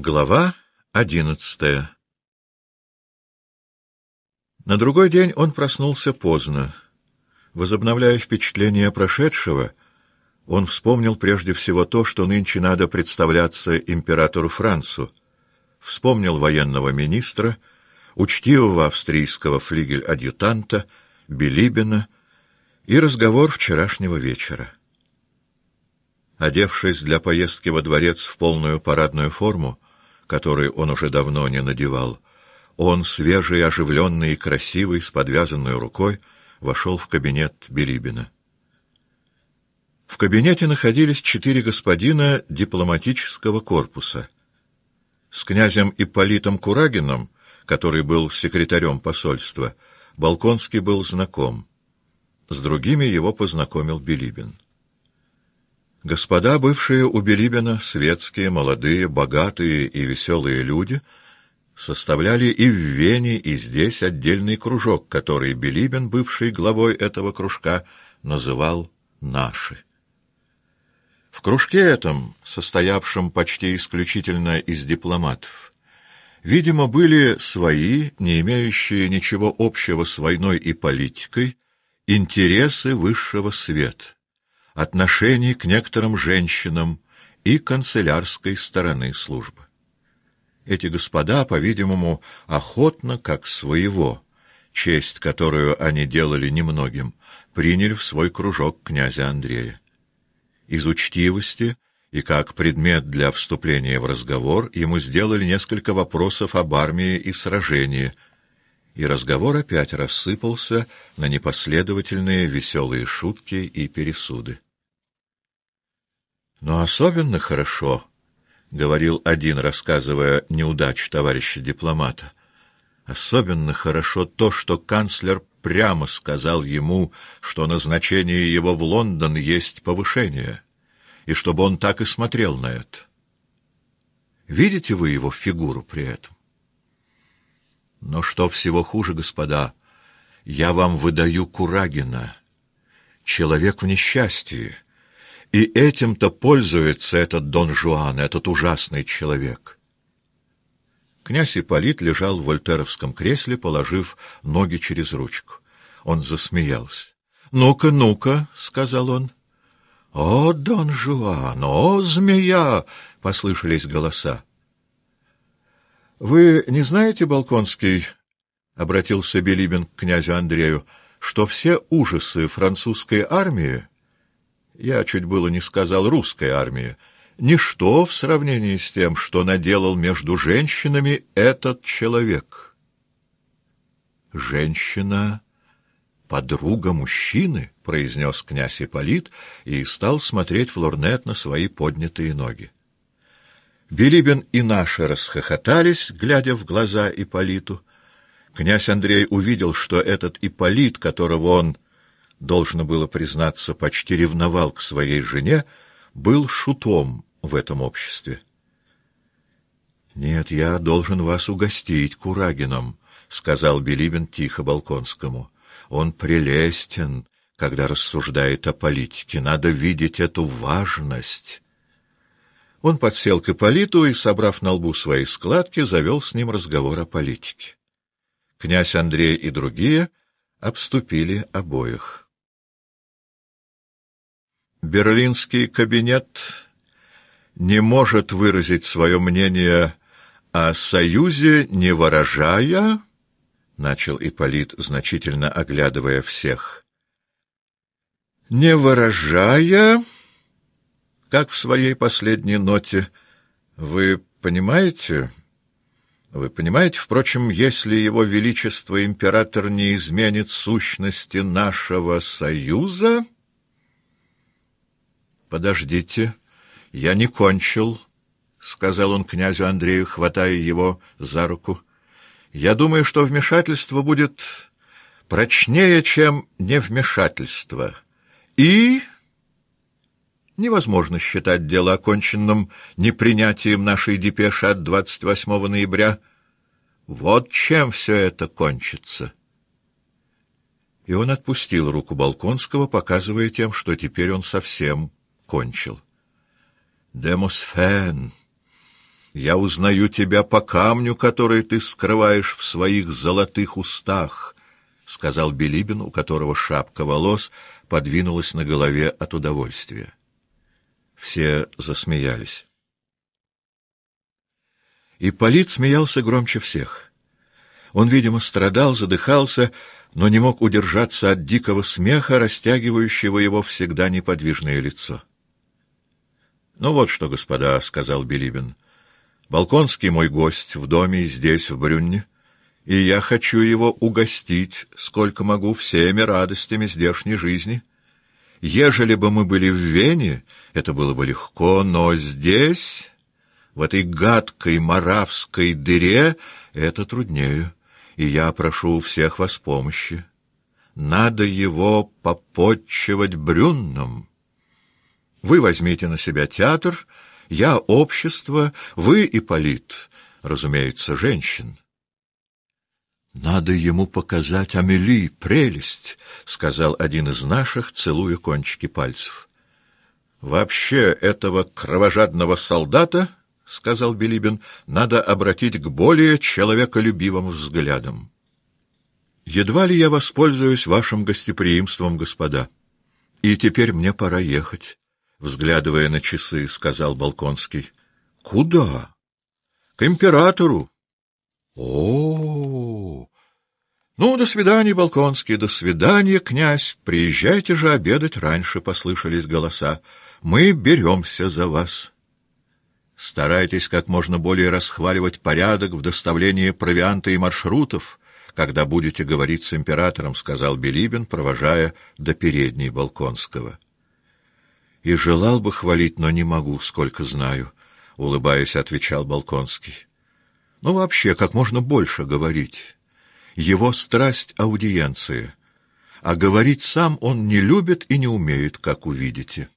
Глава 11. На другой день он проснулся поздно. Возобновляя впечатления прошедшего, он вспомнил прежде всего то, что нынче надо представляться императору Францу, вспомнил военного министра, учтивого австрийского флигель-адъютанта, Билибина и разговор вчерашнего вечера. Одевшись для поездки во дворец в полную парадную форму, которую он уже давно не надевал, он, свежий, оживленный и красивый, с подвязанной рукой, вошел в кабинет Билибина. В кабинете находились 4 господина дипломатического корпуса. С князем Ипполитом Курагиным, который был секретарем посольства, Болконский был знаком. С другими его познакомил Билибин. Господа, бывшие у Билибина, светские, молодые, богатые и веселые люди, составляли и в Вене, и здесь отдельный кружок, который Билибин, бывший главой этого кружка, называл «наши». В кружке этом, состоявшем почти исключительно из дипломатов, видимо, были свои, не имеющие ничего общего с войной и политикой, интересы высшего света, отношений к некоторым женщинам и канцелярской стороны службы. Эти господа, по-видимому, охотно, как своего, честь, которую они делали немногим, приняли в свой кружок князя Андрея. Из учтивости и как предмет для вступления в разговор ему сделали несколько вопросов об армии и сражении, и разговор опять рассыпался на непоследовательные веселые шутки и пересуды. «Но особенно хорошо, — говорил один, рассказывая неудачу товарища дипломата, — особенно хорошо то, что канцлер прямо сказал ему, что назначение его в Лондон есть повышение, и чтобы он так и смотрел на это. Видите вы его фигуру при этом? Но что всего хуже, господа, я вам выдаю Курагина, человек в несчастье, и этим-то пользуется этот Дон Жуан, этот ужасный человек». Князь Ипполит лежал в вольтеровском кресле, положив ноги через ручку. Он засмеялся. «Ну-ка, ну-ка», — сказал он. «О, Дон Жуан! О, змея!» — послышались голоса. «Вы не знаете, Болконский, — обратился Билибин к князю Андрею, — что все ужасы французской армии, я чуть было не сказал русской армии, ничто в сравнении с тем, что наделал между женщинами этот человек?» «Женщина — подруга мужчины», — произнес князь Ипполит и стал смотреть в лорнет на свои поднятые ноги. Билибин и наши расхохотались, глядя в глаза Ипполиту. Князь Андрей увидел, что этот Ипполит, которого он, должно было признаться, почти ревновал к своей жене, был шутом в этом обществе. «Нет, я должен вас угостить Курагином», — сказал Билибин тихо Болконскому. «Он прелестен, когда рассуждает о политике. Надо видеть эту важность». Он подсел к Ипполиту и, собрав на лбу свои складки, завел с ним разговор о политике. Князь Андрей и другие обступили обоих. «Берлинский кабинет не может выразить свое мнение о союзе, не выражая, — начал Ипполит, значительно оглядывая всех, — не выражая, как в своей последней ноте, вы понимаете, впрочем, если его величество император не изменит сущности нашего союза... Подождите, я не кончил, — сказал он князю Андрею, хватая его за руку. Я думаю, что вмешательство будет прочнее, чем невмешательство. И невозможно считать дело оконченным непринятием нашей депеши от 28 ноября. Вот чем все это кончится. И он отпустил руку Болконского, показывая тем, что теперь он совсем кончил. «Демосфен! Я узнаю тебя по камню, который ты скрываешь в своих золотых устах, — сказал Билибин, у которого шапка волос подвинулась на голове от удовольствия. Все засмеялись. Ипполит смеялся громче всех. Он, видимо, страдал, задыхался, но не мог удержаться от дикого смеха, растягивающего его всегда неподвижное лицо. — Ну вот что, господа, — сказал Билибин, — Болконский мой гость в доме здесь, в Брюнне, и я хочу его угостить, сколько могу, всеми радостями здешней жизни. Ежели бы мы были в Вене, это было бы легко, но здесь, в этой гадкой моравской дыре, это труднее, и я прошу всех вас помощи. Надо его попотчевать Брюнном. Вы возьмите на себя театр, я общество, вы, Ипполит, разумеется, женщин. — Надо ему показать Амели, прелесть, — сказал один из наших, целуя кончики пальцев. — Вообще этого кровожадного солдата, — сказал Билибин, — надо обратить к более человеколюбивым взглядам. — Едва ли я воспользуюсь вашим гостеприимством, господа. И теперь мне пора ехать. Взглядывая на часы, сказал Болконский. — Куда? — К императору. — О-о-о! Ну, до свидания, Болконский, до свидания, князь. Приезжайте же обедать раньше, — послышались голоса. Мы беремся за вас. Старайтесь как можно более расхваливать порядок в доставлении провианта и маршрутов, когда будете говорить с императором, — сказал Билибин, провожая до передней Болконского. — И желал бы хвалить, но не могу, сколько знаю, — улыбаясь, отвечал Болконский. — Ну, вообще, как можно больше говорить. Его страсть — аудиенция, а говорить сам он не любит и не умеет, как увидите.